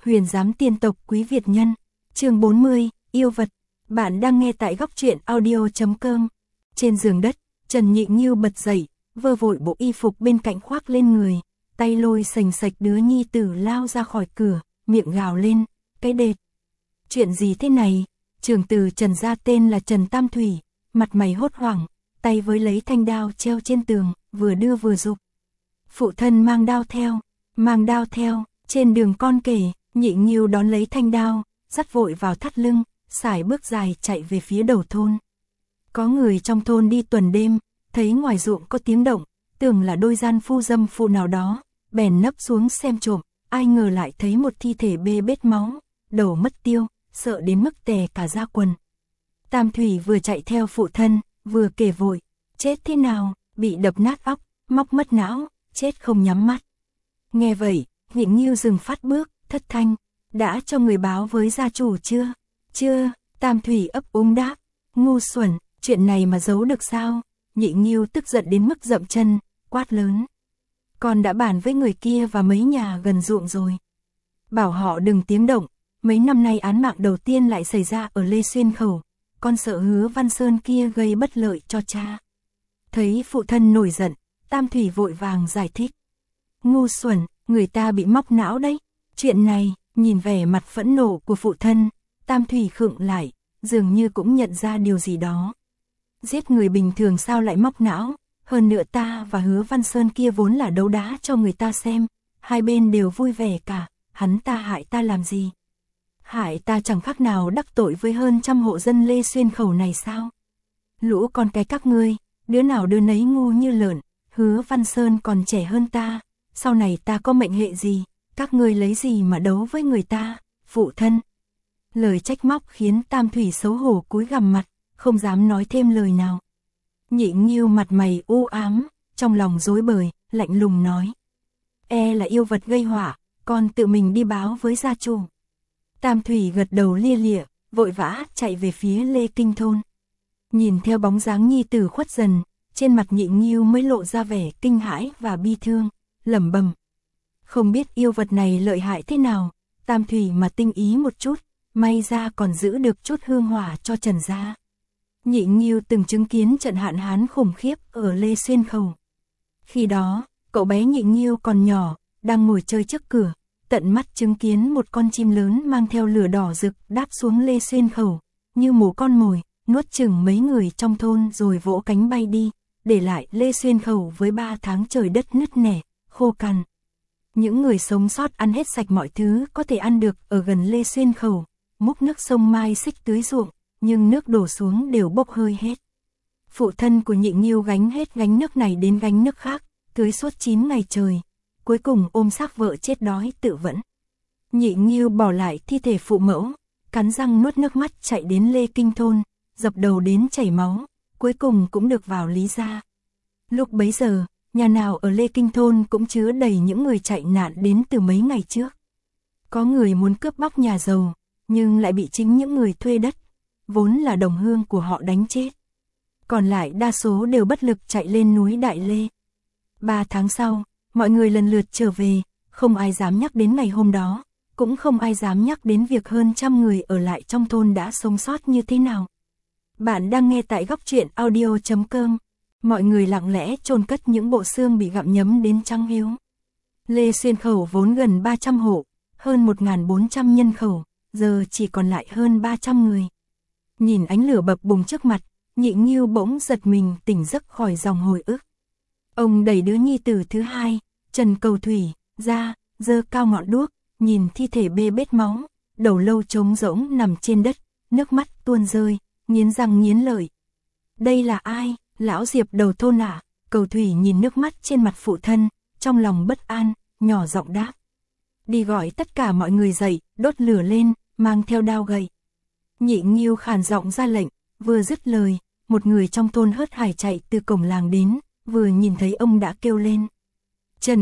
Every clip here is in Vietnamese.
Huyền giám tiên tộc Quý Việt Nhân, chương 40, yêu vật. Bạn đang nghe tại góc truyện audio.com. Trên giường đất, Trần Nhị Nghiêu bật dậy, vơ vội bộ y phục bên cạnh khoác lên người, tay lôi sành sạch đứa nhi tử lao ra khỏi cửa, miệng gào lên, cái đệt. Chuyện gì thế này? Trưởng tử Trần gia tên là Trần Tam Thủy, mặt mày hốt hoảng, tay với lấy thanh đao treo trên tường, vừa đưa vừa giục. Phụ thân mang đao theo, trên đường con kể, Nhị Nghiêu đón lấy thanh đao, dắt vội vào thắt lưng, sải bước dài chạy về phía đầu thôn. Có người trong thôn đi tuần đêm, thấy ngoài ruộng có tiếng động, tưởng là đôi gian phu dâm phụ nào đó, bèn nấp xuống xem trộm, ai ngờ lại thấy một thi thể bê bết máu, đầu mất tiêu, sợ đến mức tè cả da quần. Tam Thủy vừa chạy theo phụ thân, vừa kể vội, chết thế nào, bị đập nát óc, móc mất não, chết không nhắm mắt. Nghe vậy, Nhị Nghiêu dừng phát bước, thất thanh, đã cho người báo với gia chủ chưa? Chưa, Tam Thủy ấp úng đáp, ngu xuẩn, chuyện này mà giấu được sao? Nhị Nghiêu tức giận đến mức dậm chân, quát lớn. Con đã bàn với người kia và mấy nhà gần ruộng rồi. Bảo họ đừng tiếng động, mấy năm nay án mạng đầu tiên lại xảy ra ở Lê Xuyên Khẩu, con sợ Hứa Văn Sơn kia gây bất lợi cho cha. Thấy phụ thân nổi giận, Tam Thủy vội vàng giải thích. Ngu xuẩn, người ta bị móc não đấy. Chuyện này, nhìn vẻ mặt phẫn nộ của phụ thân, Tam Thủy khựng lại, dường như cũng nhận ra điều gì đó. Giết người bình thường sao lại móc não, hơn nữa ta và Hứa Văn Sơn kia vốn là đấu đá cho người ta xem, hai bên đều vui vẻ cả, hắn ta hại ta làm gì? Hại ta chẳng khác nào đắc tội với hơn 100 hộ dân Lê Xuyên Khẩu này sao? Lũ con cái các ngươi, đứa nào đứa nấy ngu như lợn, Hứa Văn Sơn còn trẻ hơn ta, sau này ta có mệnh hệ gì, các ngươi lấy gì mà đấu với người ta, phụ thân. Lời trách móc khiến Tam Thủy xấu hổ cúi gằm mặt, không dám nói thêm lời nào. Nhị Nghiêu mặt mày u ám, trong lòng rối bời, lạnh lùng nói. E là yêu vật gây họa, con tự mình đi báo với gia chủ. Tam Thủy gật đầu lia lịa, vội vã chạy về phía Lê Kinh thôn. Nhìn theo bóng dáng nhi tử khuất dần, trên mặt Nhị Nghiêu mới lộ ra vẻ kinh hãi và bi thương, lẩm bẩm. Không biết yêu vật này lợi hại thế nào, Tam Thủy mà tinh ý một chút, may ra còn giữ được chút hương hỏa cho Trần gia. Nhị Nghiêu từng chứng kiến trận hạn hán khủng khiếp ở Lê Xuyên Khẩu. Khi đó, cậu bé Nhị Nghiêu còn nhỏ, đang ngồi chơi trước cửa, tận mắt chứng kiến một con chim lớn mang theo lửa đỏ rực đáp xuống Lê Xuyên Khẩu, như mổ con mồi, nuốt chửng mấy người trong thôn rồi vỗ cánh bay đi, để lại Lê Xuyên Khẩu với 3 tháng trời đất nứt nẻ, khô cằn. Những người sống sót ăn hết sạch mọi thứ có thể ăn được ở gần Lê Xuyên Khẩu, múc nước sông Mai Xích tưới ruộng, nhưng nước đổ xuống đều bốc hơi hết. Phụ thân của Nhị Nghiêu gánh hết gánh nước này đến gánh nước khác, tưới suốt 9 ngày trời, cuối cùng ôm xác vợ chết đói tự vẫn. Nhị Nghiêu bỏ lại thi thể phụ mẫu, cắn răng nuốt nước mắt chạy đến Lê Kinh thôn, dập đầu đến chảy máu, cuối cùng cũng được vào Lý gia. Lúc bấy giờ, nhà nào ở Lê Kinh thôn cũng chứa đầy những người chạy nạn đến từ mấy ngày trước. Có người muốn cướp bóc nhà giàu, nhưng lại bị chính những người thuê đất, vốn là đồng hương của họ đánh chết. Còn lại đa số đều bất lực chạy lên núi Đại Lê. 3 tháng sau, mọi người lần lượt trở về, không ai dám nhắc đến ngày hôm đó, cũng không ai dám nhắc đến việc hơn 100 người ở lại trong thôn đã sống sót như thế nào. Bạn đang nghe tại góc truyện audio.com. Mọi người lặng lẽ chôn cất những bộ xương bị gặm nhấm đến trắng hiếu. Lê Xuyên Khẩu vốn gần 300 hộ, hơn 1.400 nhân khẩu, giờ chỉ còn lại hơn 300 người. Nhìn ánh lửa bập bùng trước mặt, Nhị Nghiêu bỗng giật mình tỉnh giấc khỏi dòng hồi ức. Ông đẩy đứa nhi tử thứ hai, Trần Cầu Thủy, ra, giơ cao ngọn đuốc, nhìn thi thể bê bết máu, đầu lâu trống rỗng nằm trên đất, nước mắt tuôn rơi, nghiến răng nghiến lợi. Đây là ai? Lão Diệp đầu thôn à? Cầu Thủy nhìn nước mắt trên mặt phụ thân, trong lòng bất an, nhỏ giọng đáp. Đi gọi tất cả mọi người dậy, đốt lửa lên, mang theo đao gậy. Nhị Nghiêu khàn giọng ra lệnh, vừa dứt lời, một người trong thôn hớt hải chạy từ cổng làng đến, vừa nhìn thấy ông đã kêu lên. Trần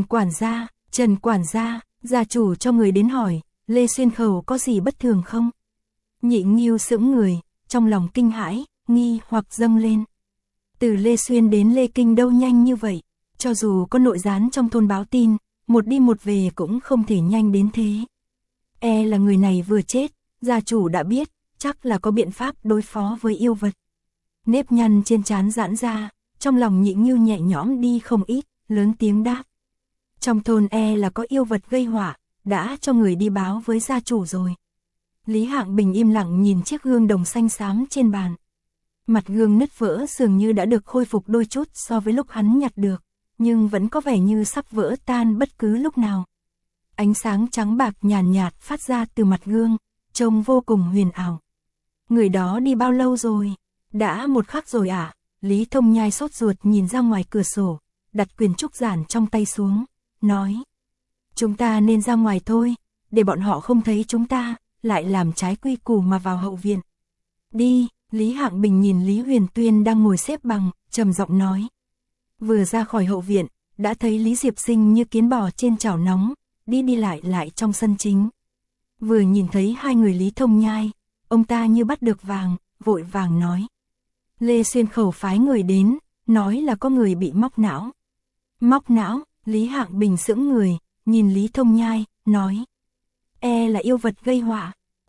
quản gia, gia chủ cho người đến hỏi, Lê Xuyên Khẩu có gì bất thường không? Nhị Nghiêu sững người, trong lòng kinh hãi, nghi hoặc dâng lên. Từ Lê Xuyên đến Lê Kinh đâu nhanh như vậy, cho dù có nội gián trong thôn báo tin, một đi một về cũng không thể nhanh đến thế. Là người này vừa chết, gia chủ đã biết, chắc là có biện pháp đối phó với yêu vật. Nếp nhăn trên trán giãn ra, trong lòng Nhị Ngưu nhẹ nhõm đi không ít, lớn tiếng đáp. Trong thôn là có yêu vật gây họa, đã cho người đi báo với gia chủ rồi. Lý Hạng Bình im lặng nhìn chiếc gương đồng xanh xám trên bàn. Mặt gương nứt vỡ dường như đã được khôi phục đôi chút so với lúc hắn nhặt được, nhưng vẫn có vẻ như sắp vỡ tan bất cứ lúc nào. Ánh sáng trắng bạc nhàn nhạt phát ra từ mặt gương, trông vô cùng huyền ảo. Người đó đi bao lâu rồi? Đã một khắc rồi à? Lý Thông Nhai sốt ruột nhìn ra ngoài cửa sổ, đặt quyển trúc giản trong tay xuống, nói. Chúng ta nên ra ngoài thôi, để bọn họ không thấy chúng ta, lại làm trái quy củ mà vào hậu viện. Đi, Lý Hạng Bình nhìn Lý Huyền Tuyên đang ngồi xếp bằng, trầm giọng nói. Vừa ra khỏi hậu viện, đã thấy Lý Diệp Sinh như kiến bò trên chảo nóng, đi lại trong sân chính. Vừa nhìn thấy hai người Lý Thông Nhai, ông ta như bắt được vàng, vội vàng nói. Lê Xuyên Khẩu phái người đến, nói là có người bị móc não. Móc não, Lý Hạng Bình sững người, nhìn Lý Thông Nhai, nói. Là yêu vật gây họa.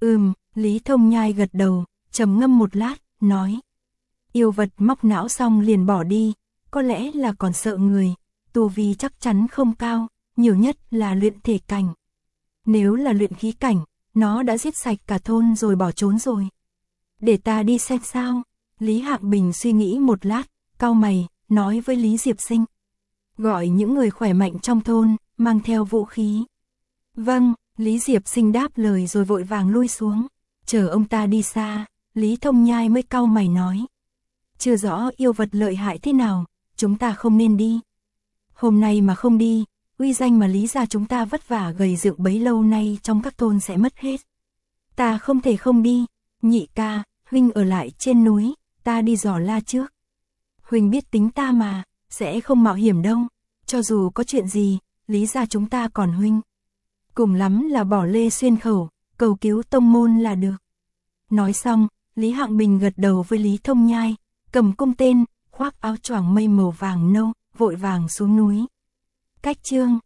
Lý Thông Nhai gật đầu, trầm ngâm một lát, nói. Yêu vật móc não xong liền bỏ đi, có lẽ là còn sợ người, tu vi chắc chắn không cao, nhiều nhất là luyện thể cảnh. Nếu là luyện khí cảnh, nó đã giết sạch cả thôn rồi bỏ trốn rồi. Để ta đi xem sao. Lý Hạng Bình suy nghĩ một lát, cau mày, nói với Lý Diệp Sinh. Gọi những người khỏe mạnh trong thôn, mang theo vũ khí. Vâng, Lý Diệp Sinh đáp lời rồi vội vàng lui xuống. Chờ ông ta đi xa, Lý Thông Nhai mới cau mày nói. Chưa rõ yêu vật lợi hại thế nào, chúng ta không nên đi. Hôm nay mà không đi, uy danh mà Lý gia chúng ta vất vả gầy dựng bấy lâu nay trong các thôn sẽ mất hết. Ta không thể không đi. Nhị ca, huynh ở lại trên núi, ta đi dò la trước. Huynh biết tính ta mà, sẽ không mạo hiểm đâu. Cho dù có chuyện gì, Lý gia chúng ta còn huynh. Cùng lắm là bỏ Lê Xuyên Khẩu, cầu cứu tông môn là được. Nói xong, Lý Hạng Bình gật đầu với Lý Thông Nhai, cầm cung tên, khoác áo choàng mây màu vàng nâu, vội vàng xuống núi. Cách chương